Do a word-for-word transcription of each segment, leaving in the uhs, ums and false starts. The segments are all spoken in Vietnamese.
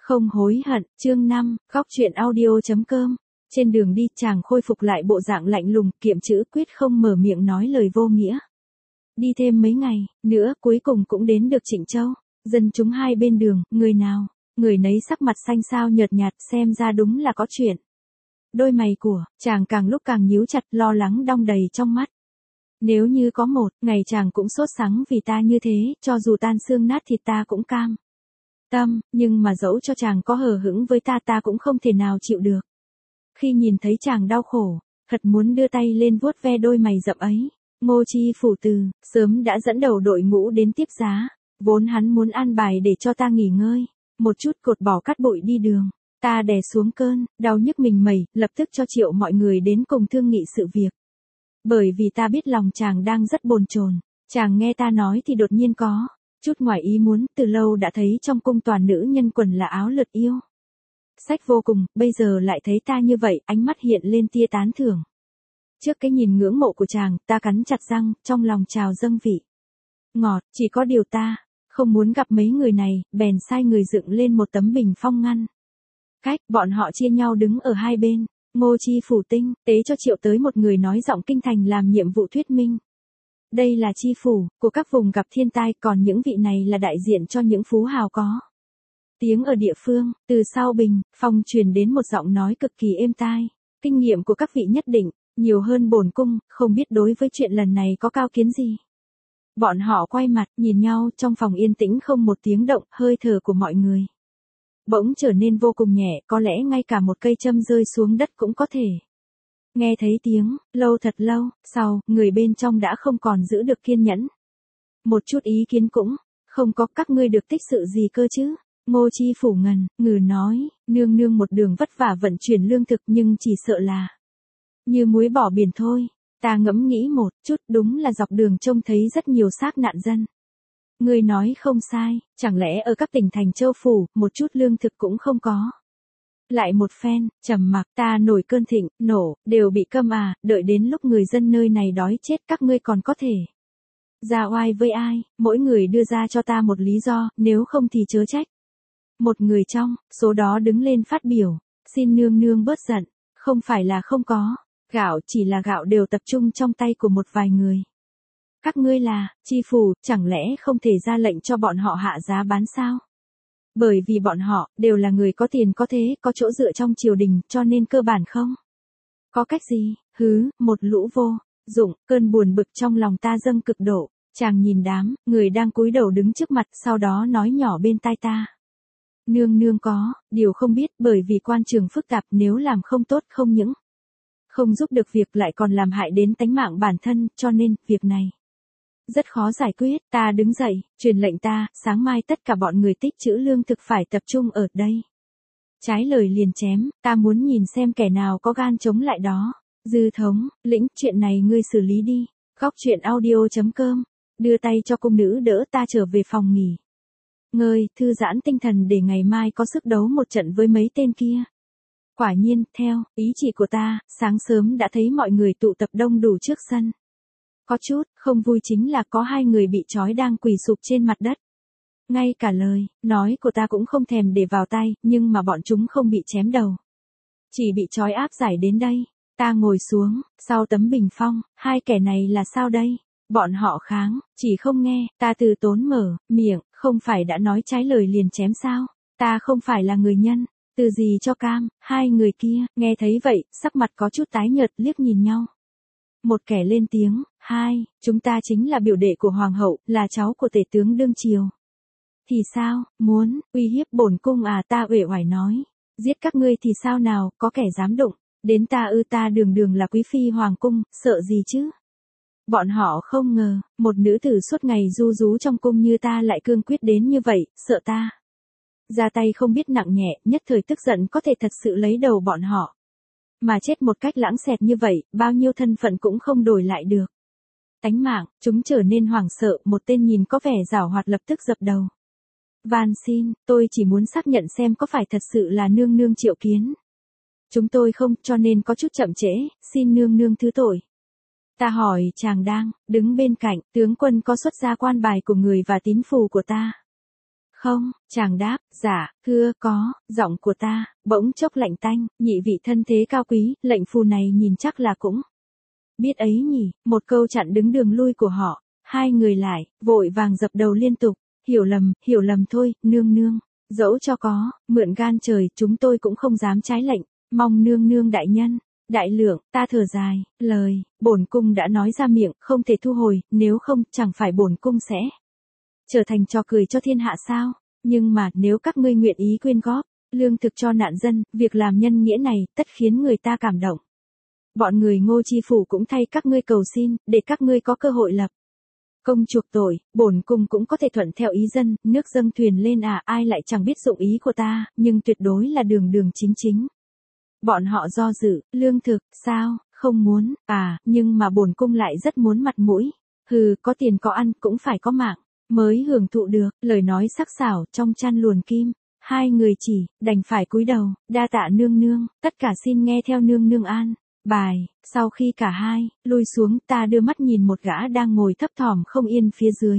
Không hối hận, chương năm, góc truyện audio chấm com. Trên đường đi, chàng khôi phục lại bộ dạng lạnh lùng, kiệm chữ quyết không mở miệng nói lời vô nghĩa. Đi thêm mấy ngày nữa, cuối cùng cũng đến được Trịnh Châu. Dân chúng hai bên đường, người nào, người nấy sắc mặt xanh xao nhợt nhạt, xem ra đúng là có chuyện. Đôi mày của chàng càng lúc càng nhíu chặt, lo lắng đong đầy trong mắt. Nếu như có một ngày chàng cũng sốt sắng vì ta như thế, cho dù tan xương nát thịt ta cũng cam tâm, nhưng mà dẫu cho chàng có hờ hững với ta ta cũng không thể nào chịu được. Khi nhìn thấy chàng đau khổ, thật muốn đưa tay lên vuốt ve đôi mày rậm ấy. Ngô Chi Phủ từ sớm đã dẫn đầu đội ngũ đến tiếp giá, vốn hắn muốn an bài để cho ta nghỉ ngơi, một chút cột bỏ cát bụi đi đường. Ta đè xuống cơn đau nhức mình mẩy, lập tức cho triệu mọi người đến cùng thương nghị sự việc. Bởi vì ta biết lòng chàng đang rất bồn chồn, chàng nghe ta nói thì đột nhiên có chút ngoài ý muốn, từ lâu đã thấy trong cung toàn nữ nhân quần là áo lượt yêu sách vô cùng, bây giờ lại thấy ta như vậy, ánh mắt hiện lên tia tán thưởng. Trước cái nhìn ngưỡng mộ của chàng, ta cắn chặt răng, trong lòng trào dâng vị ngọt, chỉ có điều ta không muốn gặp mấy người này, bèn sai người dựng lên một tấm bình phong ngăn cách, bọn họ chia nhau đứng ở hai bên. Ngô Chi Phủ tinh tế cho triệu tới một người nói giọng kinh thành làm nhiệm vụ thuyết minh. Đây là chi phủ của các vùng gặp thiên tai, còn những vị này là đại diện cho những phú hào có tiếng ở địa phương. Từ sau bình phong truyền đến một giọng nói cực kỳ êm tai. Kinh nghiệm của các vị nhất định nhiều hơn bổn cung, không biết đối với chuyện lần này có cao kiến gì. Bọn họ quay mặt nhìn nhau, trong phòng yên tĩnh không một tiếng động, hơi thở của mọi người bỗng trở nên vô cùng nhẹ, có lẽ ngay cả một cây châm rơi xuống đất cũng có thể nghe thấy tiếng. Lâu thật lâu sau, người bên trong đã không còn giữ được kiên nhẫn. Một chút ý kiến cũng không có, các ngươi được tích sự gì cơ chứ? Ngô Chi Phủ ngần ngừ nói, nương nương một đường vất vả vận chuyển lương thực nhưng chỉ sợ là như muối bỏ biển thôi. Ta ngẫm nghĩ một chút, đúng là dọc đường trông thấy rất nhiều xác nạn dân. Ngươi nói không sai, chẳng lẽ ở các tỉnh thành châu phủ, một chút lương thực cũng không có? Lại một phen trầm mặc, ta nổi cơn thịnh nộ, đều bị câm à, đợi đến lúc người dân nơi này đói chết các ngươi còn có thể ra oai với ai? Mỗi người đưa ra cho ta một lý do, nếu không thì chớ trách. Một người trong số đó đứng lên phát biểu, xin nương nương bớt giận, không phải là không có gạo, chỉ là gạo đều tập trung trong tay của một vài người. Các ngươi là chi phủ, chẳng lẽ không thể ra lệnh cho bọn họ hạ giá bán sao? Bởi vì bọn họ đều là người có tiền có thế, có chỗ dựa trong triều đình, cho nên cơ bản không có cách gì. Hứ, một lũ vô dụng. Cơn buồn bực trong lòng ta dâng cực độ. Chàng nhìn đám người đang cúi đầu đứng trước mặt, sau đó nói nhỏ bên tai ta. Nương nương có điều không biết, bởi vì quan trường phức tạp, nếu làm không tốt không những không giúp được việc lại còn làm hại đến tánh mạng bản thân, cho nên việc này rất khó giải quyết. Ta đứng dậy, truyền lệnh ta, sáng mai tất cả bọn người tích trữ lương thực phải tập trung ở đây. Trái lời liền chém, ta muốn nhìn xem kẻ nào có gan chống lại đó. Dư thống lĩnh, chuyện này ngươi xử lý đi. Góc truyện audio chấm com. Đưa tay cho cung nữ đỡ ta trở về phòng nghỉ ngơi, thư giãn tinh thần để ngày mai có sức đấu một trận với mấy tên kia. Quả nhiên, theo ý chỉ của ta, sáng sớm đã thấy mọi người tụ tập đông đủ trước sân. Có chút không vui chính là có hai người bị trói đang quỳ sụp trên mặt đất. Ngay cả lời nói của ta cũng không thèm để vào tay, nhưng mà bọn chúng không bị chém đầu, chỉ bị trói áp giải đến đây. Ta ngồi xuống sau tấm bình phong, hai kẻ này là sao đây? Bọn họ kháng, chỉ không nghe. Ta từ tốn mở miệng, không phải đã nói trái lời liền chém sao? Ta không phải là người nhân từ gì cho cam. Hai người kia nghe thấy vậy, sắc mặt có chút tái nhợt, liếc nhìn nhau. Một kẻ lên tiếng, hai, chúng ta chính là biểu đệ của hoàng hậu, là cháu của tể tướng đương triều. Thì sao, muốn uy hiếp bổn cung à? Ta uể oải nói, giết các ngươi thì sao nào, có kẻ dám đụng đến ta ư? Ta đường đường là quý phi hoàng cung, sợ gì chứ? Bọn họ không ngờ, một nữ tử suốt ngày ru rú trong cung như ta lại cương quyết đến như vậy, sợ ta ra tay không biết nặng nhẹ, nhất thời tức giận có thể thật sự lấy đầu bọn họ mà chết một cách lãng xẹt như vậy, bao nhiêu thân phận cũng không đổi lại được tánh mạng. Chúng trở nên hoảng sợ, một tên nhìn có vẻ giảo hoạt lập tức dập đầu. Van xin, tôi chỉ muốn xác nhận xem có phải thật sự là nương nương triệu kiến. Chúng tôi không, cho nên có chút chậm trễ, xin nương nương thứ tội. Ta hỏi chàng đang đứng bên cạnh, tướng quân có xuất ra quan bài của người và tín phù của ta Không, chàng đáp, dạ, thưa có, giọng của ta, bỗng chốc lạnh tanh, nhị vị thân thế cao quý, lệnh phù này nhìn chắc là cũng biết ấy nhỉ, một câu chặn đứng đường lui của họ, hai người lại, vội vàng dập đầu liên tục, hiểu lầm, hiểu lầm thôi, nương nương, dẫu cho có, mượn gan trời, chúng tôi cũng không dám trái lệnh, mong nương nương đại nhân. Đại lượng, ta thở dài, lời, bổn cung đã nói ra miệng, không thể thu hồi, nếu không, chẳng phải bổn cung sẽ trở thành trò cười cho thiên hạ sao? Nhưng mà, nếu các ngươi nguyện ý quyên góp, lương thực cho nạn dân, việc làm nhân nghĩa này, tất khiến người ta cảm động. Bọn người Ngô Chi Phủ cũng thay các ngươi cầu xin, để các ngươi có cơ hội lập công chuộc tội, bổn cung cũng có thể thuận theo ý dân, nước dâng thuyền lên à, ai lại chẳng biết dụng ý của ta, nhưng tuyệt đối là đường đường chính chính. Bọn họ do dự, lương thực, sao, không muốn, à, nhưng mà bổn cung lại rất muốn mặt mũi. Hừ, có tiền có ăn, cũng phải có mạng, mới hưởng thụ được, lời nói sắc sảo, trong chăn luồn kim. Hai người chỉ, đành phải cúi đầu, đa tạ nương nương, tất cả xin nghe theo nương nương an. Bài, sau khi cả hai, lui xuống, ta đưa mắt nhìn một gã đang ngồi thấp thỏm không yên phía dưới.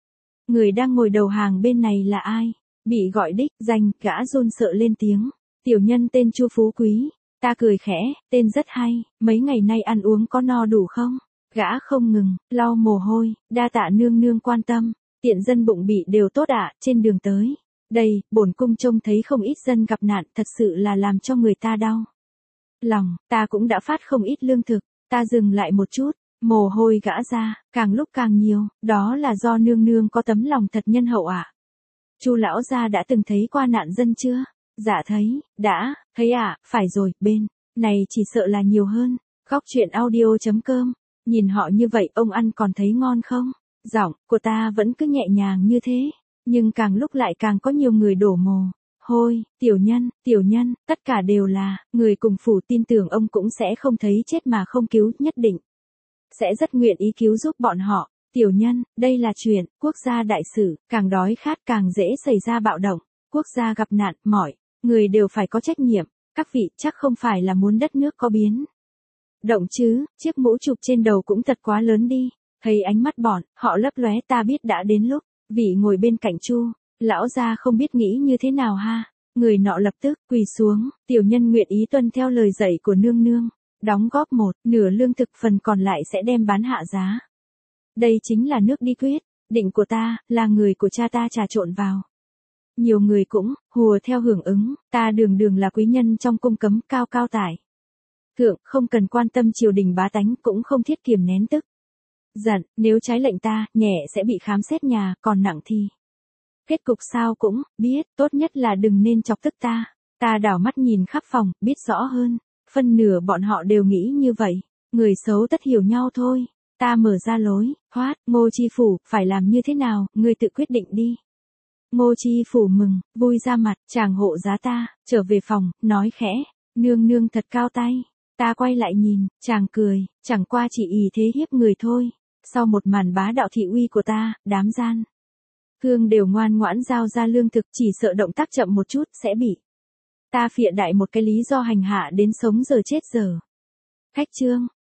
Người đang ngồi đầu hàng bên này là ai? Bị gọi đích, danh, gã run sợ lên tiếng. Tiểu nhân tên Chu Phú Quý, ta cười khẽ, tên rất hay, mấy ngày nay ăn uống có no đủ không? Gã không ngừng, lau mồ hôi, đa tạ nương nương quan tâm, tiện dân bụng bị đều tốt ạ, trên đường tới. Đây, bổn cung trông thấy không ít dân gặp nạn, thật sự là làm cho người ta đau lòng, ta cũng đã phát không ít lương thực, ta dừng lại một chút, mồ hôi gã ra, càng lúc càng nhiều, đó là do nương nương có tấm lòng thật nhân hậu ạ. Chu lão gia đã từng thấy qua nạn dân chưa? Dạ thấy, đã, thấy ạ, à, phải rồi, bên này chỉ sợ là nhiều hơn. Góc truyện audio chấm com, nhìn họ như vậy ông ăn còn thấy ngon không? Giọng của ta vẫn cứ nhẹ nhàng như thế, nhưng càng lúc lại càng có nhiều người đổ mồ hôi, tiểu nhân, tiểu nhân, tất cả đều là người cùng phủ, tin tưởng ông cũng sẽ không thấy chết mà không cứu, nhất định sẽ rất nguyện ý cứu giúp bọn họ. Tiểu nhân, đây là chuyện quốc gia đại sự, càng đói khát càng dễ xảy ra bạo động, quốc gia gặp nạn, mọi người đều phải có trách nhiệm, các vị chắc không phải là muốn đất nước có biến động chứ, chiếc mũ chụp trên đầu cũng thật quá lớn đi. Thấy ánh mắt bọn họ lấp lóe, ta biết đã đến lúc vị ngồi bên cạnh Chu lão gia không biết nghĩ như thế nào ha. Người nọ lập tức quỳ xuống, tiểu nhân nguyện ý tuân theo lời dạy của nương nương, đóng góp một nửa lương thực, phần còn lại sẽ đem bán hạ giá. Đây chính là nước đi quyết định của ta, là người của cha ta trà trộn vào. Nhiều người cũng hùa theo hưởng ứng, ta đường đường là quý nhân trong cung cấm cao cao tải thượng, không cần quan tâm triều đình bá tánh, cũng không thiết kiềm nén tức giận, nếu trái lệnh ta, nhẹ sẽ bị khám xét nhà, còn nặng thì kết cục sao cũng biết, tốt nhất là đừng nên chọc tức ta. Ta đảo mắt nhìn khắp phòng, biết rõ hơn, phân nửa bọn họ đều nghĩ như vậy, người xấu tất hiểu nhau thôi. Ta mở ra lối thoát, Ngô Chi Phủ, phải làm như thế nào, ngươi tự quyết định đi. Ngô Chi Phủ mừng, vui ra mặt, chàng hộ giá ta, trở về phòng, nói khẽ, nương nương thật cao tay. Ta quay lại nhìn, chàng cười, chẳng qua chỉ ý thế hiếp người thôi. Sau một màn bá đạo thị uy của ta, đám gian thương đều ngoan ngoãn giao ra lương thực, chỉ sợ động tác chậm một chút, sẽ bị ta phịa đại một cái lý do hành hạ đến sống giờ chết giờ. Khách trương.